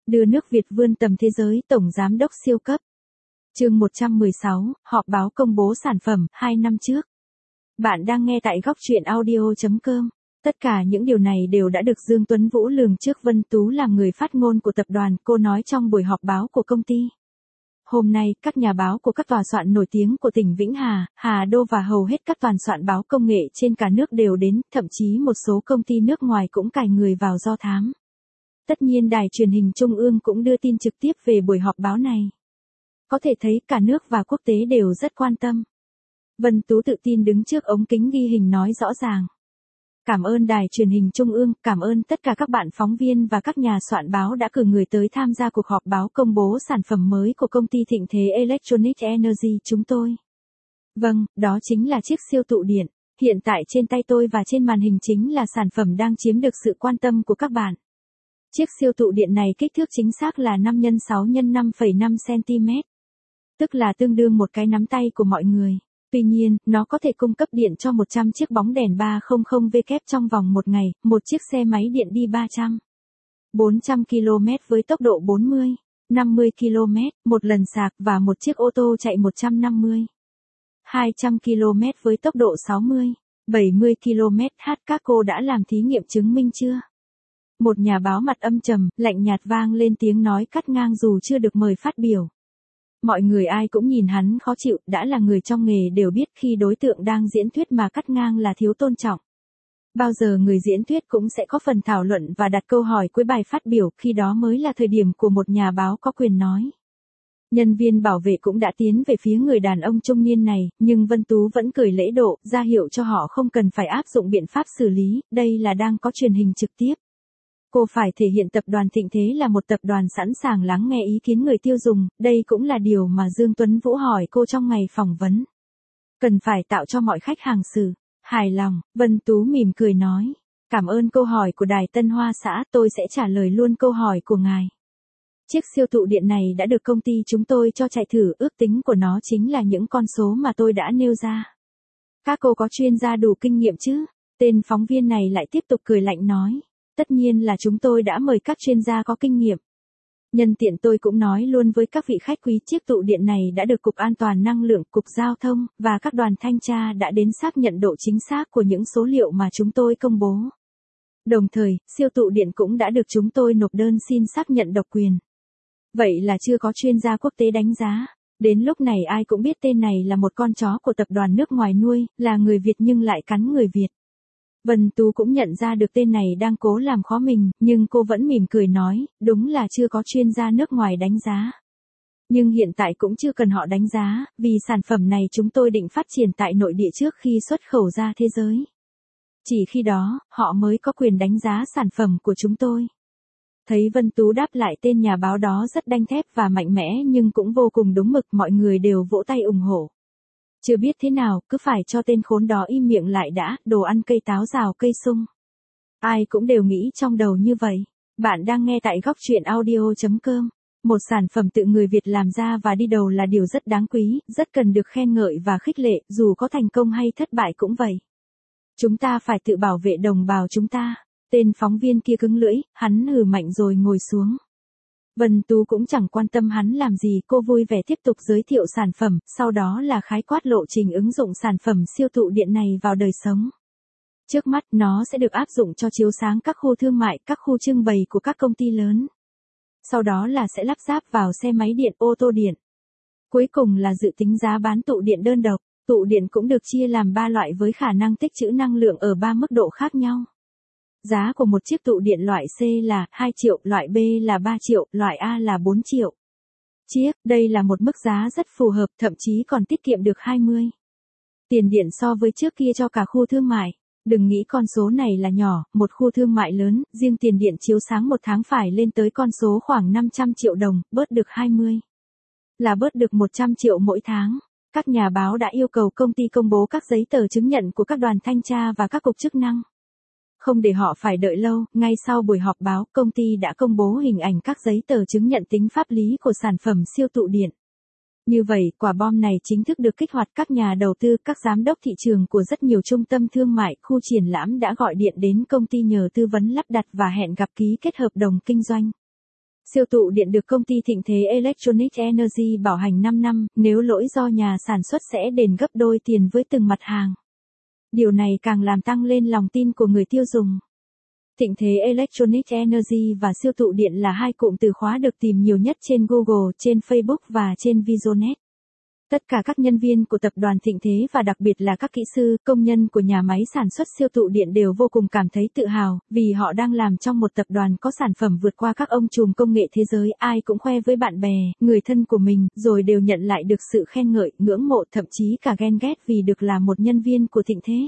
Đưa nước Việt vươn tầm thế giới, Tổng Giám đốc siêu cấp. Chương 116, họp báo công bố sản phẩm, 2 năm trước. Bạn đang nghe tại góc truyện audio.com. Tất cả những điều này đều đã được Dương Tuấn Vũ lường trước. Vân Tú làm người phát ngôn của tập đoàn, cô nói trong buổi họp báo của công ty. Hôm nay, các nhà báo của các tòa soạn nổi tiếng của tỉnh Vĩnh Hà, Hà Đô và hầu hết các toàn soạn báo công nghệ trên cả nước đều đến, thậm chí một số công ty nước ngoài cũng cài người vào do thám. Tất nhiên đài truyền hình Trung ương cũng đưa tin trực tiếp về buổi họp báo này. Có thể thấy cả nước và quốc tế đều rất quan tâm. Vân Tú tự tin đứng trước ống kính ghi hình nói rõ ràng. Cảm ơn đài truyền hình Trung ương, cảm ơn tất cả các bạn phóng viên và các nhà soạn báo đã cử người tới tham gia cuộc họp báo công bố sản phẩm mới của công ty Thịnh Thế Electronic Energy chúng tôi. Vâng, đó chính là chiếc siêu tụ điện. Hiện tại trên tay tôi và trên màn hình chính là sản phẩm đang chiếm được sự quan tâm của các bạn. Chiếc siêu tụ điện này kích thước chính xác là 5 x 6 x 5,5 cm. Tức là tương đương một cái nắm tay của mọi người. Tuy nhiên, nó có thể cung cấp điện cho 100 chiếc bóng đèn 300W trong vòng một ngày, một chiếc xe máy điện đi 400 km với tốc độ 50 km, một lần sạc và một chiếc ô tô chạy 200 km với tốc độ 70 km/h. Các cô đã làm thí nghiệm chứng minh chưa? Một nhà báo mặt âm trầm, lạnh nhạt vang lên tiếng nói cắt ngang dù chưa được mời phát biểu. Mọi người ai cũng nhìn hắn khó chịu, đã là người trong nghề đều biết khi đối tượng đang diễn thuyết mà cắt ngang là thiếu tôn trọng. Bao giờ người diễn thuyết cũng sẽ có phần thảo luận và đặt câu hỏi cuối bài phát biểu, khi đó mới là thời điểm của một nhà báo có quyền nói. Nhân viên bảo vệ cũng đã tiến về phía người đàn ông trung niên này, nhưng Vân Tú vẫn cười lễ độ, ra hiệu cho họ không cần phải áp dụng biện pháp xử lý, đây là đang có truyền hình trực tiếp. Cô phải thể hiện tập đoàn Thịnh Thế là một tập đoàn sẵn sàng lắng nghe ý kiến người tiêu dùng, đây cũng là điều mà Dương Tuấn Vũ hỏi cô trong ngày phỏng vấn. Cần phải tạo cho mọi khách hàng sự hài lòng, Vân Tú mỉm cười nói. Cảm ơn câu hỏi của Đài Tân Hoa Xã, tôi sẽ trả lời luôn câu hỏi của ngài. Chiếc siêu tụ điện này đã được công ty chúng tôi cho chạy thử, ước tính của nó chính là những con số mà tôi đã nêu ra. Các cô có chuyên gia đủ kinh nghiệm chứ? Tên phóng viên này lại tiếp tục cười lạnh nói. Tất nhiên là chúng tôi đã mời các chuyên gia có kinh nghiệm. Nhân tiện tôi cũng nói luôn với các vị khách quý, chiếc tụ điện này đã được Cục An toàn Năng lượng, Cục Giao thông, và các đoàn thanh tra đã đến xác nhận độ chính xác của những số liệu mà chúng tôi công bố. Đồng thời, siêu tụ điện cũng đã được chúng tôi nộp đơn xin xác nhận độc quyền. Vậy là chưa có chuyên gia quốc tế đánh giá. Đến lúc này ai cũng biết tên này là một con chó của tập đoàn nước ngoài nuôi, là người Việt nhưng lại cắn người Việt. Vân Tú cũng nhận ra được tên này đang cố làm khó mình, nhưng cô vẫn mỉm cười nói, đúng là chưa có chuyên gia nước ngoài đánh giá. Nhưng hiện tại cũng chưa cần họ đánh giá, vì sản phẩm này chúng tôi định phát triển tại nội địa trước khi xuất khẩu ra thế giới. Chỉ khi đó, họ mới có quyền đánh giá sản phẩm của chúng tôi. Thấy Vân Tú đáp lại tên nhà báo đó rất đanh thép và mạnh mẽ nhưng cũng vô cùng đúng mực, mọi người đều vỗ tay ủng hộ. Chưa biết thế nào, cứ phải cho tên khốn đó im miệng lại đã, đồ ăn cây táo rào cây sung. Ai cũng đều nghĩ trong đầu như vậy. Bạn đang nghe tại góc truyện audio.com. Một sản phẩm tự người Việt làm ra và đi đầu là điều rất đáng quý, rất cần được khen ngợi và khích lệ, dù có thành công hay thất bại cũng vậy. Chúng ta phải tự bảo vệ đồng bào chúng ta. Tên phóng viên kia cứng lưỡi, hắn hừ mạnh rồi ngồi xuống. Vân Tú cũng chẳng quan tâm hắn làm gì, cô vui vẻ tiếp tục giới thiệu sản phẩm, sau đó là khái quát lộ trình ứng dụng sản phẩm siêu tụ điện này vào đời sống. Trước mắt nó sẽ được áp dụng cho chiếu sáng các khu thương mại, các khu trưng bày của các công ty lớn. Sau đó là sẽ lắp ráp vào xe máy điện, ô tô điện. Cuối cùng là dự tính giá bán tụ điện đơn độc. Tụ điện cũng được chia làm 3 loại với khả năng tích trữ năng lượng ở 3 mức độ khác nhau. Giá của một chiếc tụ điện loại C là 2 triệu, loại B là 3 triệu, loại A là 4 triệu. Đây là một mức giá rất phù hợp, thậm chí còn tiết kiệm được 20 tiền điện so với trước kia cho cả khu thương mại. Đừng nghĩ con số này là nhỏ, một khu thương mại lớn, riêng tiền điện chiếu sáng một tháng phải lên tới con số khoảng 500 triệu đồng, bớt được 20 là bớt được 100 triệu mỗi tháng. Các nhà báo đã yêu cầu công ty công bố các giấy tờ chứng nhận của các đoàn thanh tra và các cục chức năng. Không để họ phải đợi lâu, ngay sau buổi họp báo, công ty đã công bố hình ảnh các giấy tờ chứng nhận tính pháp lý của sản phẩm siêu tụ điện. Như vậy, quả bom này chính thức được kích hoạt, các nhà đầu tư, các giám đốc thị trường của rất nhiều trung tâm thương mại, khu triển lãm đã gọi điện đến công ty nhờ tư vấn lắp đặt và hẹn gặp ký kết hợp đồng kinh doanh. Siêu tụ điện được công ty Thịnh Thế Electronic Energy bảo hành 5 năm, nếu lỗi do nhà sản xuất sẽ đền gấp đôi tiền với từng mặt hàng. Điều này càng làm tăng lên lòng tin của người tiêu dùng. Thịnh Thế Electronic Energy và siêu tụ điện là hai cụm từ khóa được tìm nhiều nhất trên Google, trên Facebook và trên Visionet. Tất cả các nhân viên của tập đoàn Thịnh Thế và đặc biệt là các kỹ sư, công nhân của nhà máy sản xuất siêu tụ điện đều vô cùng cảm thấy tự hào, vì họ đang làm trong một tập đoàn có sản phẩm vượt qua các ông trùm công nghệ thế giới, ai cũng khoe với bạn bè, người thân của mình, rồi đều nhận lại được sự khen ngợi, ngưỡng mộ, thậm chí cả ghen ghét vì được là một nhân viên của Thịnh Thế.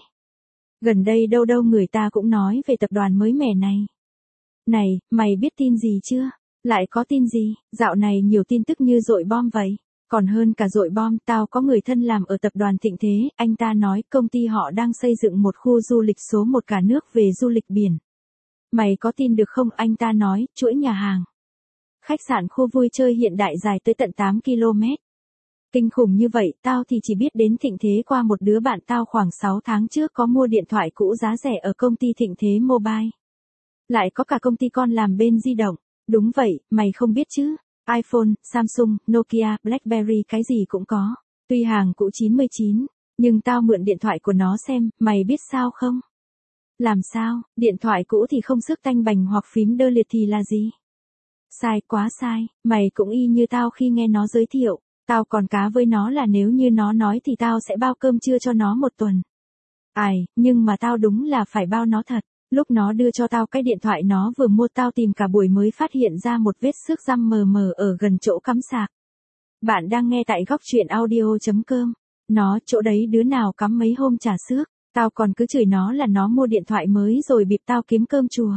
Gần đây đâu đâu người ta cũng nói về tập đoàn mới mẻ này. Này, mày biết tin gì chưa? Lại có tin gì? Dạo này nhiều tin tức như dội bom vậy. Còn hơn cả dội bom, tao có người thân làm ở tập đoàn Thịnh Thế, anh ta nói công ty họ đang xây dựng một khu du lịch số 1 cả nước về du lịch biển. Mày có tin được không? Anh ta nói, chuỗi nhà hàng, khách sạn, khu vui chơi hiện đại dài tới tận 8 km. Kinh khủng như vậy, tao thì chỉ biết đến Thịnh Thế qua một đứa bạn tao khoảng 6 tháng trước có mua điện thoại cũ giá rẻ ở công ty Thịnh Thế Mobile. Lại có cả công ty con làm bên di động. Đúng vậy, mày không biết chứ? iPhone, Samsung, Nokia, BlackBerry cái gì cũng có. Tuy hàng cũ 99, nhưng tao mượn điện thoại của nó xem, mày biết sao không? Làm sao? Điện thoại cũ thì không xước tanh bành hoặc phím đơ liệt thì là gì? Sai, quá sai, mày cũng y như tao khi nghe nó giới thiệu. Tao còn cá với nó là nếu như nó nói thì tao sẽ bao cơm trưa cho nó 1 tuần. Ai, nhưng mà tao đúng là phải bao nó thật. Lúc nó đưa cho tao cái điện thoại nó vừa mua tao tìm cả buổi mới phát hiện ra một vết xước răm mờ mờ ở gần chỗ cắm sạc. Bạn đang nghe tại góc truyện audio.com. Nó, chỗ đấy đứa nào cắm mấy hôm chả xước. Tao còn cứ chửi nó là nó mua điện thoại mới rồi bịp tao kiếm cơm chùa.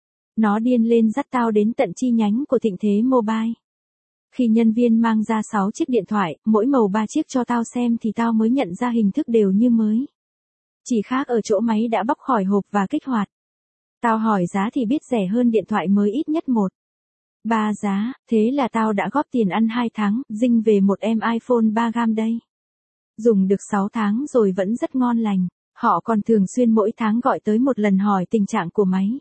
Nó điên lên dắt tao đến tận chi nhánh của Thịnh Thế Mobile. Khi nhân viên mang ra 6 chiếc điện thoại, mỗi màu 3 chiếc cho tao xem thì tao mới nhận ra hình thức đều như mới. Chỉ khác ở chỗ máy đã bóc khỏi hộp và kích hoạt. Tao hỏi giá thì biết rẻ hơn điện thoại mới ít nhất 1.3 giá, thế là tao đã góp tiền ăn 2 tháng, dinh về một em iPhone 3G đây. Dùng được 6 tháng rồi vẫn rất ngon lành, họ còn thường xuyên mỗi tháng gọi tới một lần hỏi tình trạng của máy.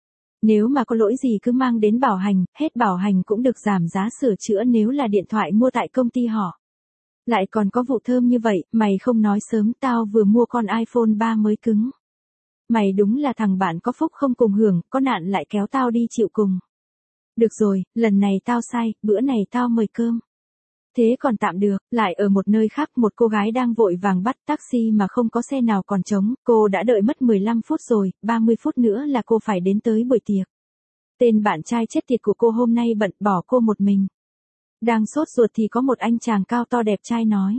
Nếu mà có lỗi gì cứ mang đến bảo hành, hết bảo hành cũng được giảm giá sửa chữa nếu là điện thoại mua tại công ty họ. Lại còn có vụ thơm như vậy, mày không nói sớm, tao vừa mua con iPhone 3 mới cứng. Mày đúng là thằng bạn có phúc không cùng hưởng, có nạn lại kéo tao đi chịu cùng. Được rồi, lần này tao sai, bữa này tao mời cơm. Thế còn tạm được, lại ở một nơi khác một cô gái đang vội vàng bắt taxi mà không có xe nào còn trống, cô đã đợi mất 15 phút rồi, 30 phút nữa là cô phải đến tới buổi tiệc. Tên bạn trai chết tiệt của cô hôm nay bận bỏ cô một mình. Đang sốt ruột thì có một anh chàng cao to đẹp trai nói.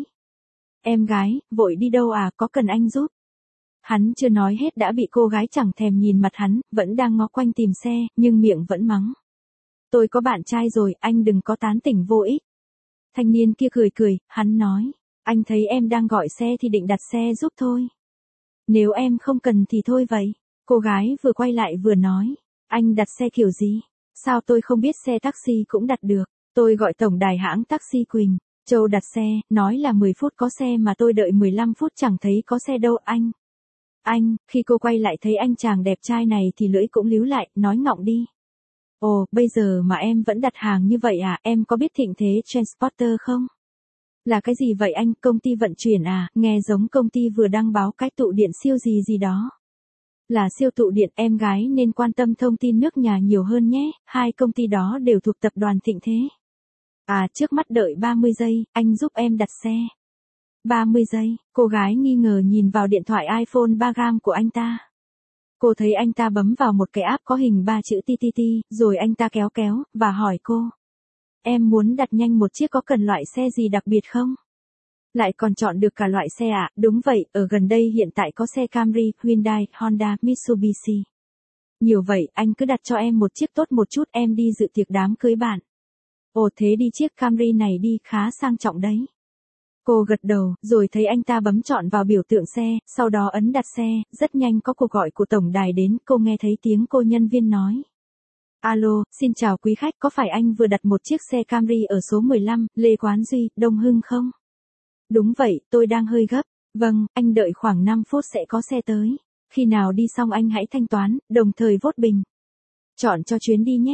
Em gái, vội đi đâu à, có cần anh giúp? Hắn chưa nói hết đã bị cô gái chẳng thèm nhìn mặt hắn, vẫn đang ngó quanh tìm xe, nhưng miệng vẫn mắng. Tôi có bạn trai rồi, anh đừng có tán tỉnh vô ích. Thanh niên kia cười cười, hắn nói. Anh thấy em đang gọi xe thì định đặt xe giúp thôi. Nếu em không cần thì thôi vậy. Cô gái vừa quay lại vừa nói. Anh đặt xe kiểu gì? Sao tôi không biết xe taxi cũng đặt được? Tôi gọi tổng đài hãng taxi Quỳnh Châu đặt xe, nói là 10 phút có xe mà tôi đợi 15 phút chẳng thấy có xe đâu anh. Anh, khi cô quay lại thấy anh chàng đẹp trai này thì lưỡi cũng líu lại, nói ngọng đi. Ồ, bây giờ mà em vẫn đặt hàng như vậy à, em có biết Thịnh Thế Transporter không? Là cái gì vậy anh, công ty vận chuyển à, nghe giống công ty vừa đăng báo cái tụ điện siêu gì gì đó. Là siêu tụ điện, em gái nên quan tâm thông tin nước nhà nhiều hơn nhé, hai công ty đó đều thuộc tập đoàn Thịnh Thế. À, trước mắt đợi 30 giây, anh giúp em đặt xe. 30 giây, cô gái nghi ngờ nhìn vào điện thoại iPhone 3G của anh ta. Cô thấy anh ta bấm vào một cái app có hình 3 chữ TTT, rồi anh ta kéo, và hỏi cô. Em muốn đặt nhanh một chiếc có cần loại xe gì đặc biệt không? Lại còn chọn được cả loại xe ạ, đúng vậy, ở gần đây hiện tại có xe Camry, Hyundai, Honda, Mitsubishi. Nhiều vậy, anh cứ đặt cho em một chiếc tốt một chút, em đi dự tiệc đám cưới bạn. Ồ thế đi chiếc Camry này đi, khá sang trọng đấy. Cô gật đầu, rồi thấy anh ta bấm chọn vào biểu tượng xe, sau đó ấn đặt xe, rất nhanh có cuộc gọi của tổng đài đến, cô nghe thấy tiếng cô nhân viên nói. Alo, xin chào quý khách, có phải anh vừa đặt một chiếc xe Camry ở số 15, Lê Quán Duy, Đông Hưng không? Đúng vậy, tôi đang hơi gấp. Vâng, anh đợi khoảng 5 phút sẽ có xe tới. Khi nào đi xong anh hãy thanh toán, đồng thời vote bình chọn cho chuyến đi nhé.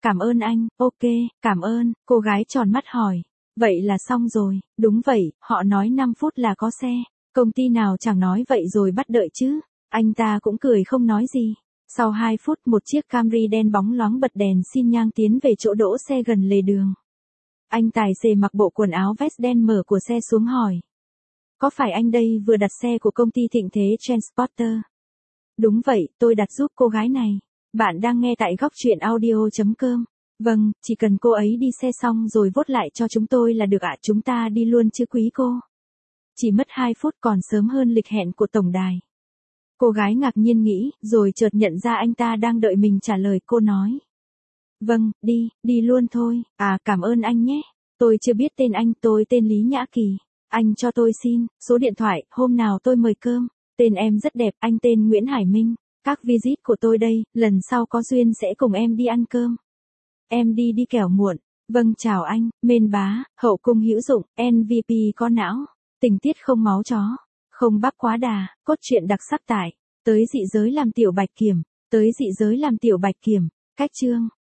cảm ơn anh, ok, cảm ơn, cô gái tròn mắt hỏi. Vậy là xong rồi, đúng vậy, họ nói 5 phút là có xe. Công ty nào chẳng nói vậy rồi bắt đợi chứ. Anh ta cũng cười không nói gì. Sau 2 phút một chiếc Camry đen bóng loáng bật đèn xin nhang tiến về chỗ đỗ xe gần lề đường. Anh tài xế mặc bộ quần áo vest đen mở của xe xuống hỏi. Có phải anh đây vừa đặt xe của công ty Thịnh Thế Transporter? Đúng vậy, tôi đặt giúp cô gái này. Bạn đang nghe tại góc truyện audio.com. Vâng, chỉ cần cô ấy đi xe xong rồi vote lại cho chúng tôi là được ạ, chúng ta đi luôn chứ quý cô. Chỉ mất 2 phút còn sớm hơn lịch hẹn của tổng đài. Cô gái ngạc nhiên nghĩ, rồi chợt nhận ra anh ta đang đợi mình trả lời, cô nói. Vâng, đi luôn thôi, cảm ơn anh nhé. Tôi chưa biết tên anh, tôi tên Lý Nhã Kỳ. Anh cho tôi xin, số điện thoại, hôm nào tôi mời cơm. Tên em rất đẹp, anh tên Nguyễn Hải Minh. Các visit của tôi đây, lần sau có duyên sẽ cùng em đi ăn cơm. Em đi kẻo muộn. Vâng chào anh, mên bá, hậu cung hữu dụng, MVP có não. Tình tiết không máu chó. Không bắp quá đà, cốt truyện đặc sắc tại. Tới dị giới làm tiểu bạch kiểm. Cách chương.